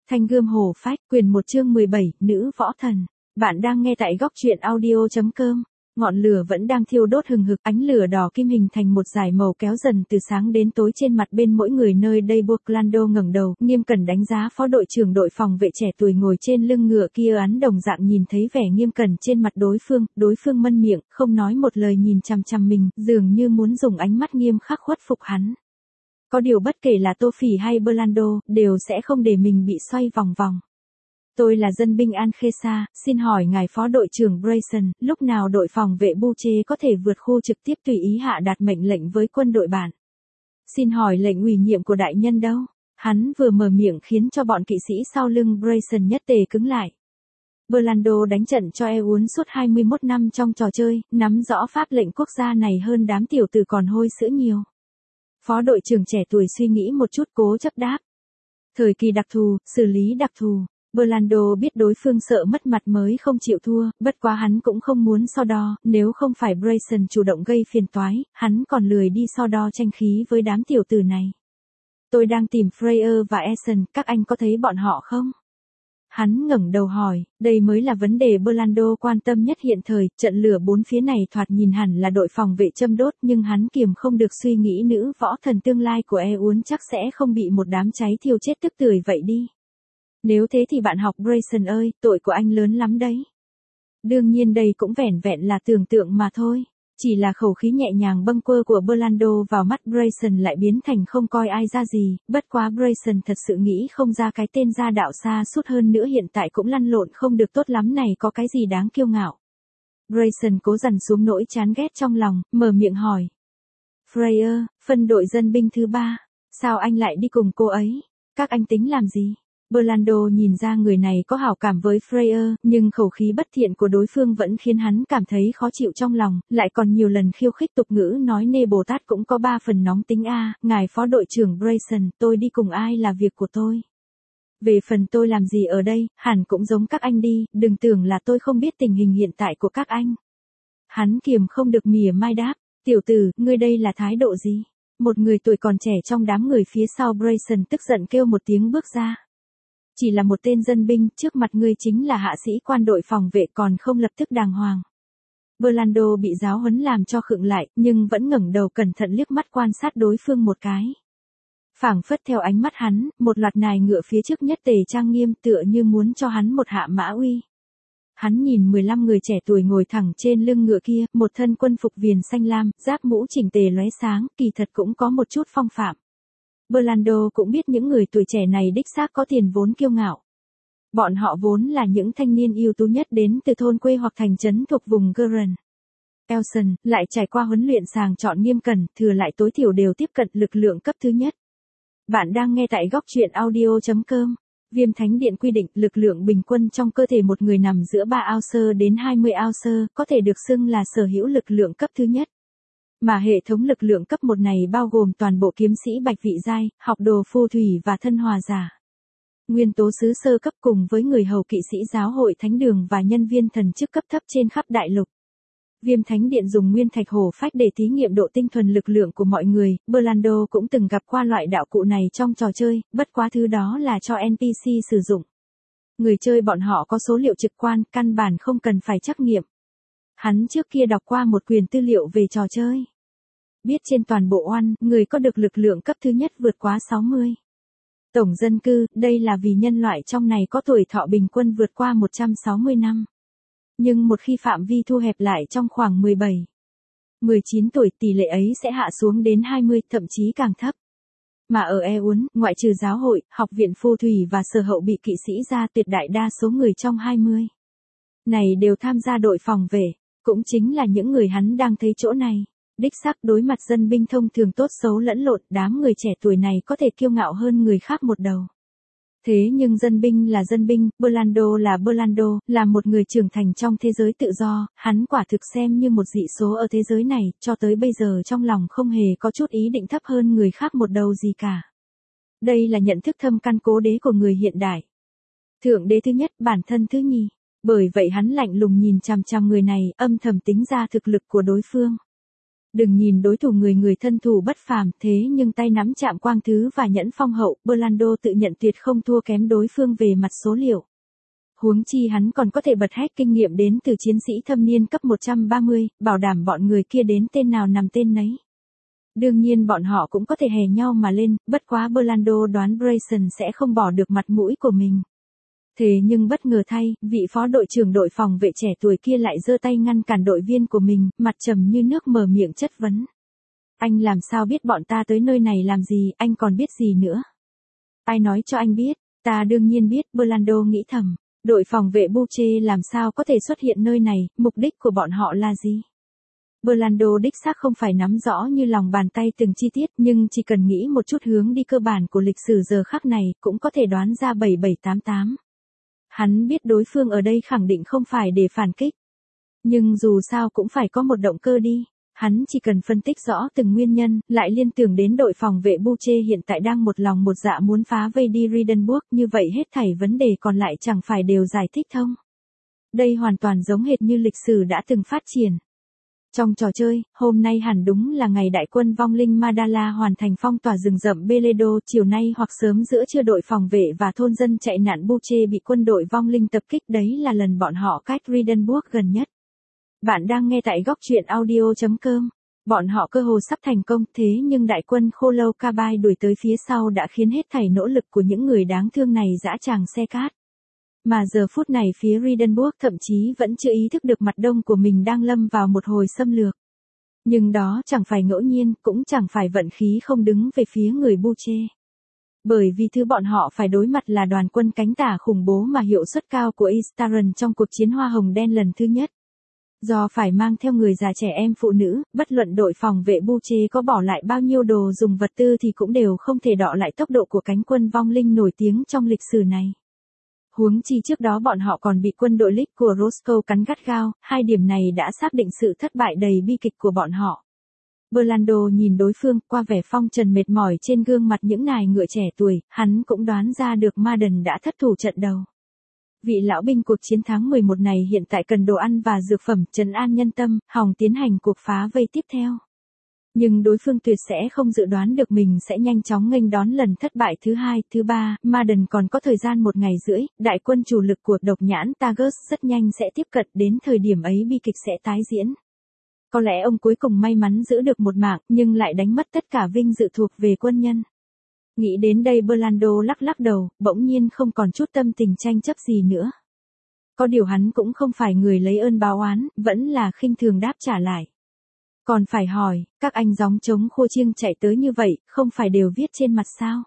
Thanh gươm hổ phách, quyền 1 chương 17, nữ võ thần. Bạn đang nghe tại góc truyện audio.com. Ngọn lửa vẫn đang thiêu đốt hừng hực, ánh lửa đỏ kim hình thành một dải màu kéo dần từ sáng đến tối trên mặt bên mỗi người nơi đây. Burlando ngẩng đầu, nghiêm cẩn đánh giá phó đội trưởng đội phòng vệ trẻ tuổi ngồi trên lưng ngựa kia. Án đồng dạng nhìn thấy vẻ nghiêm cẩn trên mặt đối phương mân miệng, không nói một lời nhìn chằm chằm mình, dường như muốn dùng ánh mắt nghiêm khắc khuất phục hắn. Có điều bất kể là Tô Phỉ hay Burlando, đều sẽ không để mình bị xoay vòng vòng. Tôi là dân binh Al-Khesa, xin hỏi ngài phó đội trưởng Brayson, lúc nào đội phòng vệ Buche có thể vượt khu trực tiếp tùy ý hạ đạt mệnh lệnh với quân đội bạn? Xin hỏi lệnh ủy nhiệm của đại nhân đâu? Hắn vừa mở miệng khiến cho bọn kỵ sĩ sau lưng Brayson nhất tề cứng lại. Burlando đánh trận cho Eun suốt 21 năm trong trò chơi, nắm rõ pháp lệnh quốc gia này hơn đám tiểu tử còn hôi sữa nhiều. Phó đội trưởng trẻ tuổi suy nghĩ một chút cố chấp đáp. Thời kỳ đặc thù, xử lý đặc thù. Burlando biết đối phương sợ mất mặt mới không chịu thua, bất quá hắn cũng không muốn so đo, nếu không phải Brayson chủ động gây phiền toái, hắn còn lười đi so đo tranh khí với đám tiểu tử này. Tôi đang tìm Freya và Essen, các anh có thấy bọn họ không? Hắn ngẩng đầu hỏi, đây mới là vấn đề Burlando quan tâm nhất hiện thời, trận lửa bốn phía này thoạt nhìn hẳn là đội phòng vệ châm đốt nhưng hắn kiềm không được suy nghĩ nữ võ thần tương lai của Eun chắc sẽ không bị một đám cháy thiêu chết tức tưởi vậy đi. Nếu thế thì bạn học Brayson ơi, tội của anh lớn lắm đấy. Đương nhiên đây cũng vẻn vẹn là tưởng tượng mà thôi. Chỉ là khẩu khí nhẹ nhàng bâng quơ của Burlando vào mắt Brayson lại biến thành không coi ai ra gì, bất quá Brayson thật sự nghĩ không ra cái tên gia đạo xa suốt hơn nữa hiện tại cũng lăn lộn không được tốt lắm này có cái gì đáng kiêu ngạo. Brayson cố dằn xuống nỗi chán ghét trong lòng, mở miệng hỏi. Freya, phân đội dân binh thứ 3, sao anh lại đi cùng cô ấy? Các anh tính làm gì? Burlando nhìn ra người này có hảo cảm với Freya, nhưng khẩu khí bất thiện của đối phương vẫn khiến hắn cảm thấy khó chịu trong lòng, lại còn nhiều lần khiêu khích tục ngữ nói nê Bồ Tát cũng có 3 phần nóng tính a, ngài phó đội trưởng Brayson, tôi đi cùng ai là việc của tôi. Về phần tôi làm gì ở đây, hẳn cũng giống các anh đi, đừng tưởng là tôi không biết tình hình hiện tại của các anh. Hắn kiềm không được mỉa mai đáp, tiểu tử, ngươi đây là thái độ gì? Một người tuổi còn trẻ trong đám người phía sau Brayson tức giận kêu một tiếng bước ra. Chỉ là một tên dân binh, trước mặt ngươi chính là hạ sĩ quan đội phòng vệ còn không lập tức đàng hoàng. Burlando bị giáo huấn làm cho khựng lại, nhưng vẫn ngẩng đầu cẩn thận liếc mắt quan sát đối phương một cái. Phảng phất theo ánh mắt hắn, một loạt nài ngựa phía trước nhất tề trang nghiêm tựa như muốn cho hắn một hạ mã uy. Hắn nhìn 15 người trẻ tuổi ngồi thẳng trên lưng ngựa kia, một thân quân phục viền xanh lam, giáp mũ chỉnh tề lóe sáng, kỳ thật cũng có một chút phong phạm. Burlando cũng biết những người tuổi trẻ này đích xác có tiền vốn kiêu ngạo. Bọn họ vốn là những thanh niên ưu tú nhất đến từ thôn quê hoặc thành trấn thuộc vùng Gurren. Elson lại trải qua huấn luyện sàng chọn nghiêm cẩn, thừa lại tối thiểu đều tiếp cận lực lượng cấp thứ nhất. Bạn đang nghe tại góc truyện audio.com. Viêm Thánh Điện quy định lực lượng bình quân trong cơ thể một người nằm giữa 3 ounce đến 20 ounce, có thể được xưng là sở hữu lực lượng cấp thứ nhất. Mà hệ thống lực lượng cấp 1 này bao gồm toàn bộ kiếm sĩ bạch vị giai, học đồ phù thủy và thân hòa giả. Nguyên tố sứ sơ cấp cùng với người hầu kỵ sĩ giáo hội thánh đường và nhân viên thần chức cấp thấp trên khắp đại lục. Viêm Thánh Điện dùng nguyên thạch hổ phách để thí nghiệm độ tinh thuần lực lượng của mọi người, Burlando cũng từng gặp qua loại đạo cụ này trong trò chơi, bất quá thứ đó là cho NPC sử dụng. Người chơi bọn họ có số liệu trực quan, căn bản không cần phải trắc nghiệm. Hắn trước kia đọc qua một quyển tư liệu về trò chơi. Biết trên toàn bộ oan, người có được lực lượng cấp thứ nhất vượt quá 60. Tổng dân cư, đây là vì nhân loại trong này có tuổi thọ bình quân vượt qua 160 năm. Nhưng một khi phạm vi thu hẹp lại trong khoảng 19 tuổi tỷ lệ ấy sẽ hạ xuống đến 20, thậm chí càng thấp. Mà ở Eun, ngoại trừ giáo hội, học viện phù thủy và sở hậu bị kỵ sĩ ra tuyệt đại đa số người trong 20 này đều tham gia đội phòng vệ, cũng chính là những người hắn đang thấy chỗ này. Đích xác đối mặt dân binh thông thường tốt xấu lẫn lộn, đám người trẻ tuổi này có thể kiêu ngạo hơn người khác một đầu. Thế nhưng dân binh là dân binh, Burlando, là một người trưởng thành trong thế giới tự do, hắn quả thực xem như một dị số ở thế giới này, cho tới bây giờ trong lòng không hề có chút ý định thấp hơn người khác một đầu gì cả. Đây là nhận thức thâm căn cố đế của người hiện đại. Thượng đế thứ nhất, bản thân thứ nhì. Bởi vậy hắn lạnh lùng nhìn chằm chằm người này, âm thầm tính ra thực lực của đối phương. Đừng nhìn đối thủ người người thân thủ bất phàm, thế nhưng tay nắm chạm quang thứ và nhẫn phong hậu, Berlando tự nhận tuyệt không thua kém đối phương về mặt số liệu. Huống chi hắn còn có thể bật hết kinh nghiệm đến từ chiến sĩ thâm niên cấp 130, bảo đảm bọn người kia đến tên nào nằm tên nấy. Đương nhiên bọn họ cũng có thể hè nhau mà lên, bất quá Berlando đoán Grayson sẽ không bỏ được mặt mũi của mình. Thế nhưng bất ngờ thay, vị phó đội trưởng đội phòng vệ trẻ tuổi kia lại giơ tay ngăn cản đội viên của mình, mặt trầm như nước mở miệng chất vấn. Anh làm sao biết bọn ta tới nơi này làm gì, anh còn biết gì nữa? Ai nói cho anh biết? Ta đương nhiên biết, Berlando nghĩ thầm. Đội phòng vệ Buche làm sao có thể xuất hiện nơi này, mục đích của bọn họ là gì? Berlando đích xác không phải nắm rõ như lòng bàn tay từng chi tiết, nhưng chỉ cần nghĩ một chút hướng đi cơ bản của lịch sử giờ khắc này, cũng có thể đoán ra 7788. Hắn biết đối phương ở đây khẳng định không phải để phản kích. Nhưng dù sao cũng phải có một động cơ đi. Hắn chỉ cần phân tích rõ từng nguyên nhân, lại liên tưởng đến đội phòng vệ Buche hiện tại đang một lòng một dạ muốn phá vây đi Riedenburg, như vậy hết thảy vấn đề còn lại chẳng phải đều giải thích thông. Đây hoàn toàn giống hệt như lịch sử đã từng phát triển. Trong trò chơi, hôm nay hẳn đúng là ngày đại quân vong linh Madala hoàn thành phong tỏa rừng rậm Beledo, chiều nay hoặc sớm giữa trưa đội phòng vệ và thôn dân chạy nạn Buche bị quân đội vong linh tập kích, đấy là lần bọn họ cách Riedenburg gần nhất. Bạn đang nghe tại góc truyện audio.com. Bọn họ cơ hồ sắp thành công, thế nhưng đại quân Khô Lâu Cabai đuổi tới phía sau đã khiến hết thảy nỗ lực của những người đáng thương này dã tràng xe cát. Mà giờ phút này phía Riedenburg thậm chí vẫn chưa ý thức được mặt đông của mình đang lâm vào một hồi xâm lược. Nhưng đó chẳng phải ngẫu nhiên, cũng chẳng phải vận khí không đứng về phía người Buche. Bởi vì thứ bọn họ phải đối mặt là đoàn quân cánh tả khủng bố mà hiệu suất cao của Istaren trong cuộc chiến Hoa Hồng Đen lần thứ nhất. Do phải mang theo người già trẻ em phụ nữ, bất luận đội phòng vệ Buche có bỏ lại bao nhiêu đồ dùng vật tư thì cũng đều không thể đọ lại tốc độ của cánh quân vong linh nổi tiếng trong lịch sử này. Huống chi trước đó bọn họ còn bị quân đội Lich của Roscoe cắn gắt gao, hai điểm này đã xác định sự thất bại đầy bi kịch của bọn họ. Berlando nhìn đối phương, qua vẻ phong trần mệt mỏi trên gương mặt những nài ngựa trẻ tuổi, hắn cũng đoán ra được Madden đã thất thủ trận đầu. Vị lão binh cuộc chiến tháng 11 này hiện tại cần đồ ăn và dược phẩm trấn an nhân tâm, hòng tiến hành cuộc phá vây tiếp theo. Nhưng đối phương tuyệt sẽ không dự đoán được mình sẽ nhanh chóng nghênh đón lần thất bại thứ hai, thứ ba, Madden còn có thời gian 1 ngày rưỡi, đại quân chủ lực của độc nhãn Tagus rất nhanh sẽ tiếp cận, đến thời điểm ấy bi kịch sẽ tái diễn. Có lẽ ông cuối cùng may mắn giữ được một mạng, nhưng lại đánh mất tất cả vinh dự thuộc về quân nhân. Nghĩ đến đây Berlando lắc lắc đầu, bỗng nhiên không còn chút tâm tình tranh chấp gì nữa. Có điều hắn cũng không phải người lấy ơn báo oán, vẫn là khinh thường đáp trả lại. Còn phải hỏi, các anh gióng trống khô chiêng chạy tới như vậy, không phải đều viết trên mặt sao?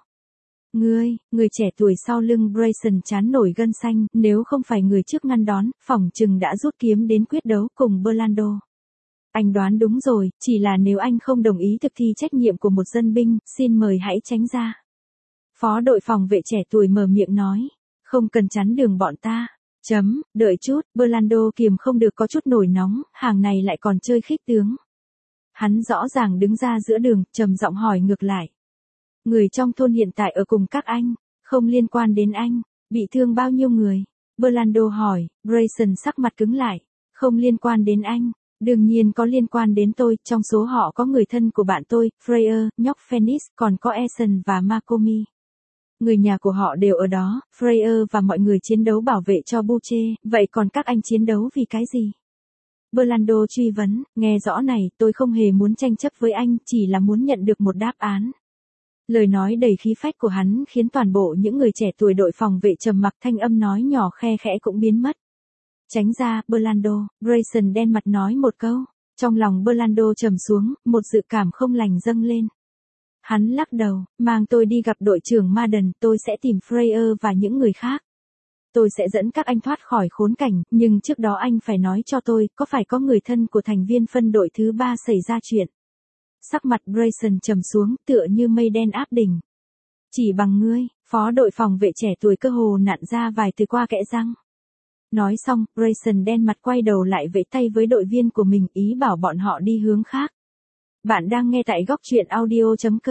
Người trẻ tuổi sau lưng Grayson chán nổi gân xanh, nếu không phải người trước ngăn đón, phỏng chừng đã rút kiếm đến quyết đấu cùng Berlando. Anh đoán đúng rồi, chỉ là nếu anh không đồng ý thực thi trách nhiệm của một dân binh, xin mời hãy tránh ra. Phó đội phòng vệ trẻ tuổi mở miệng nói, không cần chắn đường bọn ta. Đợi chút, Berlando kiềm không được có chút nổi nóng, hàng này lại còn chơi khích tướng. Hắn rõ ràng đứng ra giữa đường, trầm giọng hỏi ngược lại. Người trong thôn hiện tại ở cùng các anh, không liên quan đến anh, bị thương bao nhiêu người? Berlando hỏi, Grayson sắc mặt cứng lại, không liên quan đến anh. Đương nhiên có liên quan đến tôi, trong số họ có người thân của bạn tôi, Freyer, nhóc Phoenix, còn có Eason và Makomi. Người nhà của họ đều ở đó, Freyer và mọi người chiến đấu bảo vệ cho Buche, vậy còn các anh chiến đấu vì cái gì? Berlando truy vấn, nghe rõ này, tôi không hề muốn tranh chấp với anh, chỉ là muốn nhận được một đáp án. Lời nói đầy khí phách của hắn khiến toàn bộ những người trẻ tuổi đội phòng vệ trầm mặc, thanh âm nói nhỏ khe khẽ cũng biến mất. Tránh ra, Berlando, Grayson đen mặt nói một câu. Trong lòng Berlando trầm xuống, một dự cảm không lành dâng lên. Hắn lắc đầu, mang tôi đi gặp đội trưởng Madden, tôi sẽ tìm Freyer và những người khác. Tôi sẽ dẫn các anh thoát khỏi khốn cảnh, nhưng trước đó anh phải nói cho tôi, có phải có người thân của thành viên phân đội thứ 3 xảy ra chuyện. Sắc mặt Grayson trầm xuống, tựa như mây đen áp đỉnh. Chỉ bằng ngươi, phó đội phòng vệ trẻ tuổi cơ hồ nặn ra vài từ qua kẽ răng. Nói xong, Grayson đen mặt quay đầu lại vẫy tay với đội viên của mình, ý bảo bọn họ đi hướng khác. Bạn đang nghe tại góc truyện audio.com.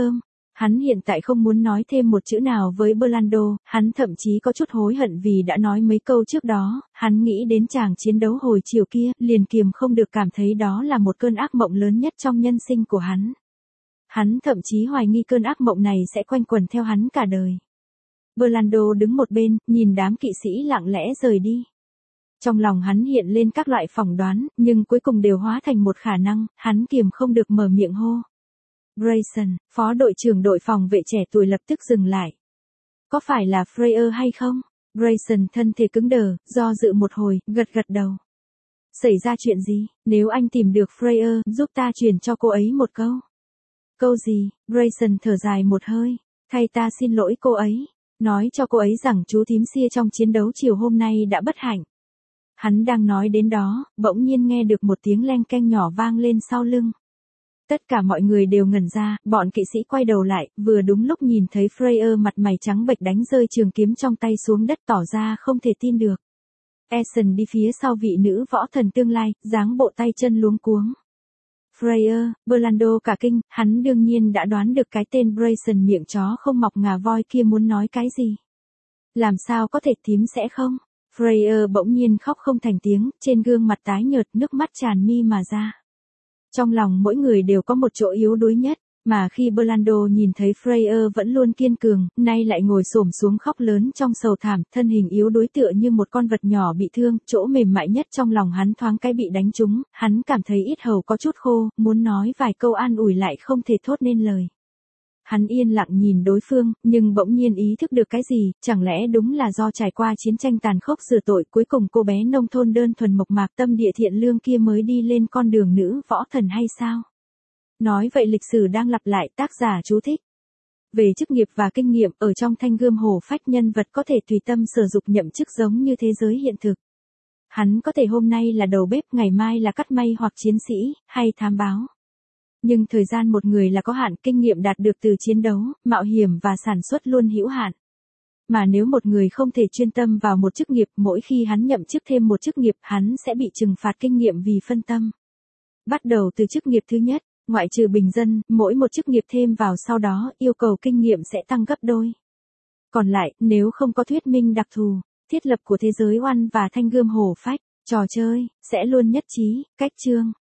Hắn hiện tại không muốn nói thêm một chữ nào với Orlando, hắn thậm chí có chút hối hận vì đã nói mấy câu trước đó, hắn nghĩ đến chàng chiến đấu hồi chiều kia, liền kiềm không được cảm thấy đó là một cơn ác mộng lớn nhất trong nhân sinh của hắn. Hắn thậm chí hoài nghi cơn ác mộng này sẽ quanh quẩn theo hắn cả đời. Orlando đứng một bên, nhìn đám kỵ sĩ lặng lẽ rời đi. Trong lòng hắn hiện lên các loại phỏng đoán, nhưng cuối cùng đều hóa thành một khả năng, hắn kiềm không được mở miệng hô. Grayson, phó đội trưởng đội phòng vệ trẻ tuổi lập tức dừng lại. Có phải là Freya hay không? Grayson thân thể cứng đờ, do dự một hồi, gật đầu. Xảy ra chuyện gì? Nếu anh tìm được Freya, giúp ta truyền cho cô ấy một câu. Câu gì? Grayson thở dài một hơi. Thay ta xin lỗi cô ấy. Nói cho cô ấy rằng chú thím Sia trong chiến đấu chiều hôm nay đã bất hạnh. Hắn đang nói đến đó, bỗng nhiên nghe được một tiếng leng keng nhỏ vang lên sau lưng. Tất cả mọi người đều ngẩn ra, bọn kỵ sĩ quay đầu lại, vừa đúng lúc nhìn thấy Freya mặt mày trắng bệch đánh rơi trường kiếm trong tay xuống đất tỏ ra không thể tin được. Eason đi phía sau vị nữ võ thần tương lai, dáng bộ tay chân luống cuống. Freya, Orlando cả kinh, hắn đương nhiên đã đoán được cái tên Grayson miệng chó không mọc ngà voi kia muốn nói cái gì. Làm sao có thể thím sẽ không? Freya bỗng nhiên khóc không thành tiếng, trên gương mặt tái nhợt nước mắt tràn mi mà ra. Trong lòng mỗi người đều có một chỗ yếu đuối nhất, mà khi Orlando nhìn thấy Freya vẫn luôn kiên cường, nay lại ngồi xổm xuống khóc lớn trong sầu thảm, thân hình yếu đuối tựa như một con vật nhỏ bị thương, chỗ mềm mại nhất trong lòng hắn thoáng cái bị đánh trúng, hắn cảm thấy yết hầu có chút khô, muốn nói vài câu an ủi lại không thể thốt nên lời. Hắn yên lặng nhìn đối phương, nhưng bỗng nhiên ý thức được cái gì, chẳng lẽ đúng là do trải qua chiến tranh tàn khốc rửa tội, cuối cùng cô bé nông thôn đơn thuần mộc mạc tâm địa thiện lương kia mới đi lên con đường nữ võ thần hay sao? Nói vậy lịch sử đang lặp lại, tác giả chú thích. Về chức nghiệp và kinh nghiệm, ở trong Thanh Gươm Hổ Phách nhân vật có thể tùy tâm sử dụng nhậm chức giống như thế giới hiện thực. Hắn có thể hôm nay là đầu bếp, ngày mai là cắt may hoặc chiến sĩ, hay thám báo. Nhưng thời gian một người là có hạn, kinh nghiệm đạt được từ chiến đấu, mạo hiểm và sản xuất luôn hữu hạn. Mà nếu một người không thể chuyên tâm vào một chức nghiệp, mỗi khi hắn nhậm chức thêm một chức nghiệp, hắn sẽ bị trừng phạt kinh nghiệm vì phân tâm. Bắt đầu từ chức nghiệp thứ nhất, ngoại trừ bình dân, mỗi một chức nghiệp thêm vào sau đó, yêu cầu kinh nghiệm sẽ tăng gấp đôi. Còn lại, nếu không có thuyết minh đặc thù, thiết lập của thế giới oan và Thanh Gươm Hổ Phách, trò chơi, sẽ luôn nhất trí, cách chương.